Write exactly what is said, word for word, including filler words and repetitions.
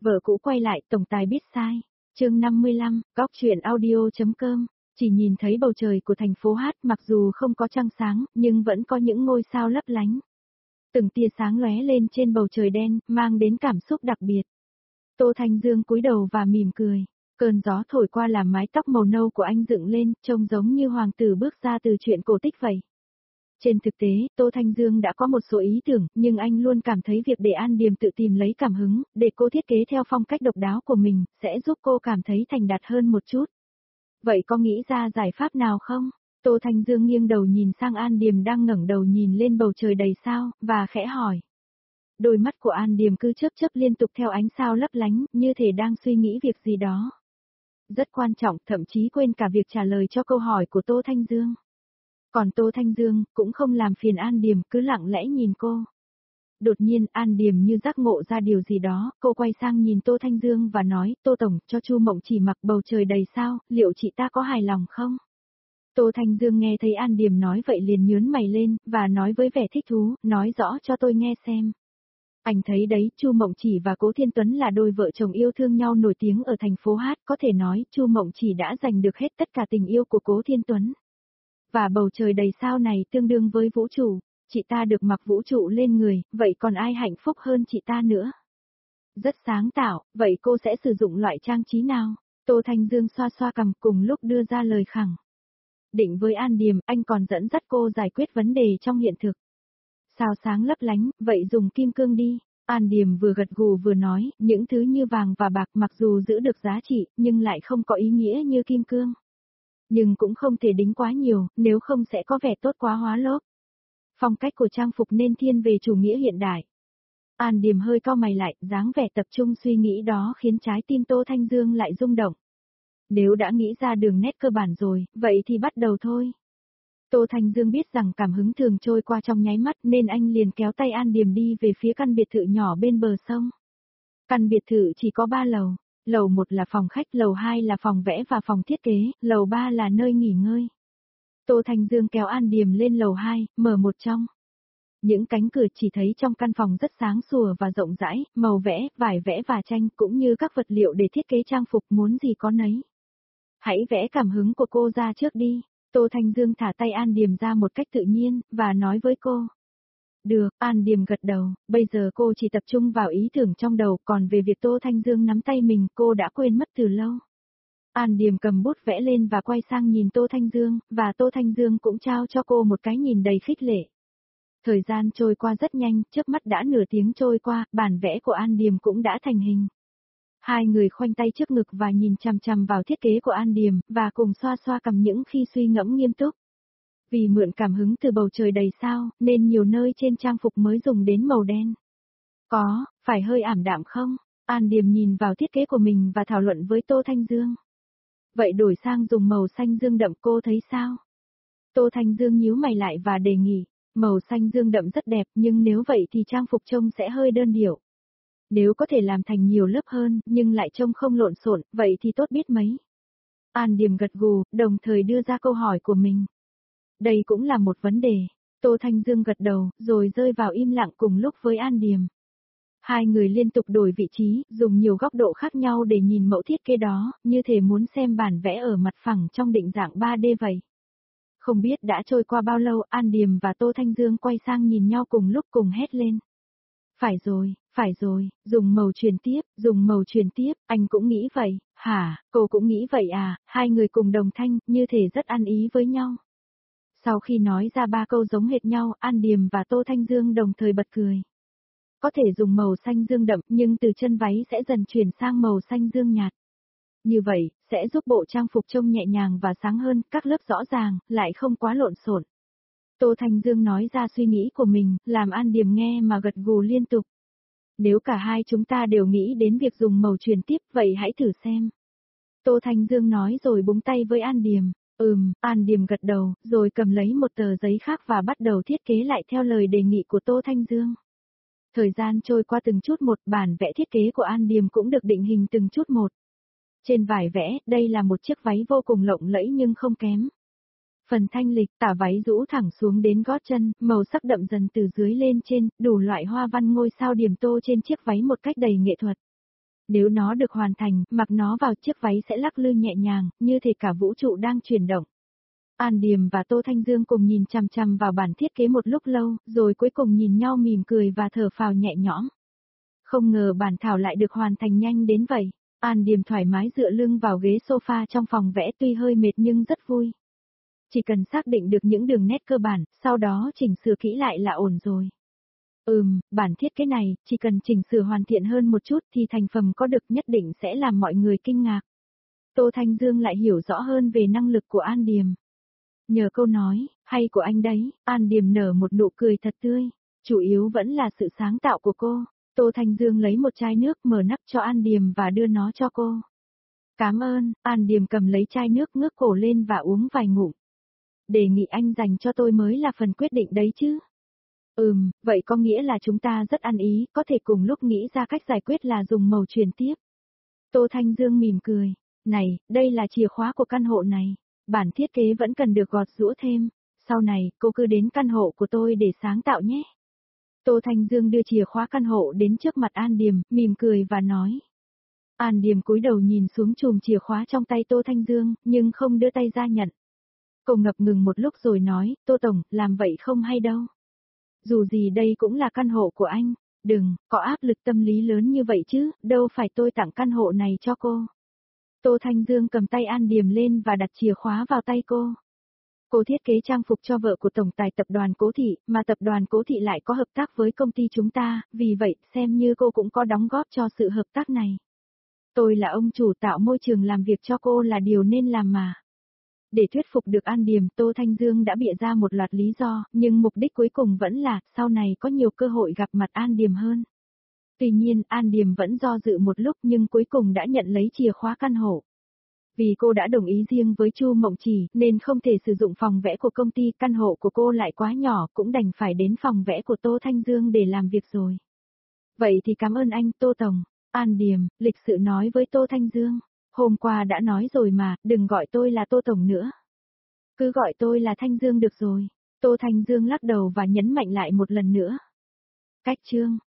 Vợ cũ quay lại, tổng tài biết sai. Chương năm mươi lăm, góc truyện audio.com. Chỉ nhìn thấy bầu trời của thành phố Hát, mặc dù không có trăng sáng, nhưng vẫn có những ngôi sao lấp lánh. Từng tia sáng lóe lên trên bầu trời đen, mang đến cảm xúc đặc biệt. Tô Thanh Dương cúi đầu và mỉm cười. Cơn gió thổi qua làm mái tóc màu nâu của anh dựng lên, trông giống như hoàng tử bước ra từ truyện cổ tích vậy. Trên thực tế, Tô Thanh Dương đã có một số ý tưởng, nhưng anh luôn cảm thấy việc để An Điềm tự tìm lấy cảm hứng, để cô thiết kế theo phong cách độc đáo của mình, sẽ giúp cô cảm thấy thành đạt hơn một chút. Vậy có nghĩ ra giải pháp nào không? Tô Thanh Dương nghiêng đầu nhìn sang An Điềm đang ngẩng đầu nhìn lên bầu trời đầy sao, và khẽ hỏi. Đôi mắt của An Điềm cứ chớp chớp liên tục theo ánh sao lấp lánh, như thể đang suy nghĩ việc gì đó. Rất quan trọng, thậm chí quên cả việc trả lời cho câu hỏi của Tô Thanh Dương. Còn Tô Thanh Dương, cũng không làm phiền An Điềm, cứ lặng lẽ nhìn cô. Đột nhiên, An Điềm như giác ngộ ra điều gì đó, cô quay sang nhìn Tô Thanh Dương và nói, Tô Tổng, cho Chu Mộng Chỉ mặc bầu trời đầy sao, liệu chị ta có hài lòng không? Tô Thanh Dương nghe thấy An Điềm nói vậy liền nhướng mày lên, và nói với vẻ thích thú, nói rõ cho tôi nghe xem. Anh thấy đấy, Chu Mộng Chỉ và Cố Thiên Tuấn là đôi vợ chồng yêu thương nhau nổi tiếng ở thành phố Hát, có thể nói, Chu Mộng Chỉ đã giành được hết tất cả tình yêu của Cố Thiên Tuấn. Và bầu trời đầy sao này tương đương với vũ trụ, chị ta được mặc vũ trụ lên người, vậy còn ai hạnh phúc hơn chị ta nữa? Rất sáng tạo, vậy cô sẽ sử dụng loại trang trí nào? Tô Thanh Dương xoa xoa cằm cùng lúc đưa ra lời khẳng định với An Điềm, anh còn dẫn dắt cô giải quyết vấn đề trong hiện thực. Sao sáng lấp lánh, vậy dùng kim cương đi. An Điềm vừa gật gù vừa nói, những thứ như vàng và bạc mặc dù giữ được giá trị, nhưng lại không có ý nghĩa như kim cương. Nhưng cũng không thể đính quá nhiều, nếu không sẽ có vẻ tốt quá hóa lốp. Phong cách của trang phục nên thiên về chủ nghĩa hiện đại. An Điềm hơi cau mày lại, dáng vẻ tập trung suy nghĩ đó khiến trái tim Tô Thanh Dương lại rung động. Nếu đã nghĩ ra đường nét cơ bản rồi, vậy thì bắt đầu thôi. Tô Thanh Dương biết rằng cảm hứng thường trôi qua trong nháy mắt nên anh liền kéo tay An Điềm đi về phía căn biệt thự nhỏ bên bờ sông. Căn biệt thự chỉ có ba lầu. Lầu một là phòng khách, lầu hai là phòng vẽ và phòng thiết kế, lầu ba là nơi nghỉ ngơi. Tô Thanh Dương kéo An Điềm lên lầu hai, mở một trong. Những cánh cửa chỉ thấy trong căn phòng rất sáng sủa và rộng rãi, màu vẽ, vải vẽ và tranh cũng như các vật liệu để thiết kế trang phục muốn gì có nấy. Hãy vẽ cảm hứng của cô ra trước đi. Tô Thanh Dương thả tay An Điềm ra một cách tự nhiên, và nói với cô. Được, An Điềm gật đầu, bây giờ cô chỉ tập trung vào ý tưởng trong đầu, còn về việc Tô Thanh Dương nắm tay mình cô đã quên mất từ lâu. An Điềm cầm bút vẽ lên và quay sang nhìn Tô Thanh Dương, và Tô Thanh Dương cũng trao cho cô một cái nhìn đầy khích lệ. Thời gian trôi qua rất nhanh, chớp mắt đã nửa tiếng trôi qua, bản vẽ của An Điềm cũng đã thành hình. Hai người khoanh tay trước ngực và nhìn chằm chằm vào thiết kế của An Điềm, và cùng xoa xoa cằm những khi suy ngẫm nghiêm túc. Vì mượn cảm hứng từ bầu trời đầy sao, nên nhiều nơi trên trang phục mới dùng đến màu đen. Có, phải hơi ảm đạm không? An Điềm nhìn vào thiết kế của mình và thảo luận với Tô Thanh Dương. Vậy đổi sang dùng màu xanh dương đậm cô thấy sao? Tô Thanh Dương nhíu mày lại và đề nghị, màu xanh dương đậm rất đẹp nhưng nếu vậy thì trang phục trông sẽ hơi đơn điệu. Nếu có thể làm thành nhiều lớp hơn nhưng lại trông không lộn xộn, vậy thì tốt biết mấy. An Điềm gật gù, đồng thời đưa ra câu hỏi của mình. Đây cũng là một vấn đề. Tô Thanh Dương gật đầu, rồi rơi vào im lặng cùng lúc với An Điềm. Hai người liên tục đổi vị trí, dùng nhiều góc độ khác nhau để nhìn mẫu thiết kế đó, như thể muốn xem bản vẽ ở mặt phẳng trong định dạng ba D vậy. Không biết đã trôi qua bao lâu, An Điềm và Tô Thanh Dương quay sang nhìn nhau cùng lúc cùng hét lên. Phải rồi, phải rồi, dùng màu truyền tiếp, dùng màu truyền tiếp, anh cũng nghĩ vậy, hả, cô cũng nghĩ vậy à, hai người cùng đồng thanh, như thể rất ăn ý với nhau. Sau khi nói ra ba câu giống hệt nhau, An Điềm và Tô Thanh Dương đồng thời bật cười. Có thể dùng màu xanh dương đậm, nhưng từ chân váy sẽ dần chuyển sang màu xanh dương nhạt. Như vậy, sẽ giúp bộ trang phục trông nhẹ nhàng và sáng hơn, các lớp rõ ràng, lại không quá lộn xộn. Tô Thanh Dương nói ra suy nghĩ của mình, làm An Điềm nghe mà gật gù liên tục. Nếu cả hai chúng ta đều nghĩ đến việc dùng màu truyền tiếp, vậy hãy thử xem. Tô Thanh Dương nói rồi búng tay với An Điềm. Ừm, An Điềm gật đầu, rồi cầm lấy một tờ giấy khác và bắt đầu thiết kế lại theo lời đề nghị của Tô Thanh Dương. Thời gian trôi qua từng chút một, bản vẽ thiết kế của An Điềm cũng được định hình từng chút một. Trên vải vẽ, đây là một chiếc váy vô cùng lộng lẫy nhưng không kém. Phần thanh lịch, tả váy rũ thẳng xuống đến gót chân, màu sắc đậm dần từ dưới lên trên, đủ loại hoa văn ngôi sao điểm tô trên chiếc váy một cách đầy nghệ thuật. Nếu nó được hoàn thành, mặc nó vào chiếc váy sẽ lắc lư nhẹ nhàng, như thể cả vũ trụ đang chuyển động. An Điềm và Tô Thanh Dương cùng nhìn chằm chằm vào bản thiết kế một lúc lâu, rồi cuối cùng nhìn nhau mỉm cười và thở phào nhẹ nhõm. Không ngờ bản thảo lại được hoàn thành nhanh đến vậy. An Điềm thoải mái dựa lưng vào ghế sofa trong phòng vẽ, tuy hơi mệt nhưng rất vui. Chỉ cần xác định được những đường nét cơ bản, sau đó chỉnh sửa kỹ lại là ổn rồi. Ừm, bản thiết kế này, chỉ cần chỉnh sửa hoàn thiện hơn một chút thì thành phẩm có được nhất định sẽ làm mọi người kinh ngạc. Tô Thanh Dương lại hiểu rõ hơn về năng lực của An Điềm. Nhờ câu nói, hay của anh đấy, An Điềm nở một nụ cười thật tươi. Chủ yếu vẫn là sự sáng tạo của cô. Tô Thanh Dương lấy một chai nước, mở nắp cho An Điềm và đưa nó cho cô. Cảm ơn. An Điềm cầm lấy chai nước, ngước cổ lên và uống vài ngụm. Đề nghị anh dành cho tôi mới là phần quyết định đấy chứ. Ừm, vậy có nghĩa là chúng ta rất ăn ý, có thể cùng lúc nghĩ ra cách giải quyết là dùng màu truyền tiếp. Tô Thanh Dương mỉm cười. Này, đây là chìa khóa của căn hộ này. Bản thiết kế vẫn cần được gọt giũa thêm. Sau này, cô cứ đến căn hộ của tôi để sáng tạo nhé. Tô Thanh Dương đưa chìa khóa căn hộ đến trước mặt An Điềm, mỉm cười và nói. An Điềm cúi đầu nhìn xuống chùm chìa khóa trong tay Tô Thanh Dương, nhưng không đưa tay ra nhận. Cô ngập ngừng một lúc rồi nói, Tô Tổng, làm vậy không hay đâu. Dù gì đây cũng là căn hộ của anh. Đừng, có áp lực tâm lý lớn như vậy chứ, đâu phải tôi tặng căn hộ này cho cô. Tô Thanh Dương cầm tay An Điềm lên và đặt chìa khóa vào tay cô. Cô thiết kế trang phục cho vợ của tổng tài tập đoàn Cố Thị, mà tập đoàn Cố Thị lại có hợp tác với công ty chúng ta, vì vậy xem như cô cũng có đóng góp cho sự hợp tác này. Tôi là ông chủ, tạo môi trường làm việc cho cô là điều nên làm mà. Để thuyết phục được An Điềm, Tô Thanh Dương đã bịa ra một loạt lý do, nhưng mục đích cuối cùng vẫn là, sau này có nhiều cơ hội gặp mặt An Điềm hơn. Tuy nhiên, An Điềm vẫn do dự một lúc nhưng cuối cùng đã nhận lấy chìa khóa căn hộ. Vì cô đã đồng ý riêng với Chu Mộng Chỉ, nên không thể sử dụng phòng vẽ của công ty, căn hộ của cô lại quá nhỏ, cũng đành phải đến phòng vẽ của Tô Thanh Dương để làm việc rồi. Vậy thì cảm ơn anh, Tô Tổng. An Điềm, lịch sự nói với Tô Thanh Dương. Hôm qua đã nói rồi mà, đừng gọi tôi là Tô Tổng nữa. Cứ gọi tôi là Thanh Dương được rồi. Tô Thanh Dương lắc đầu và nhấn mạnh lại một lần nữa. Cách chương.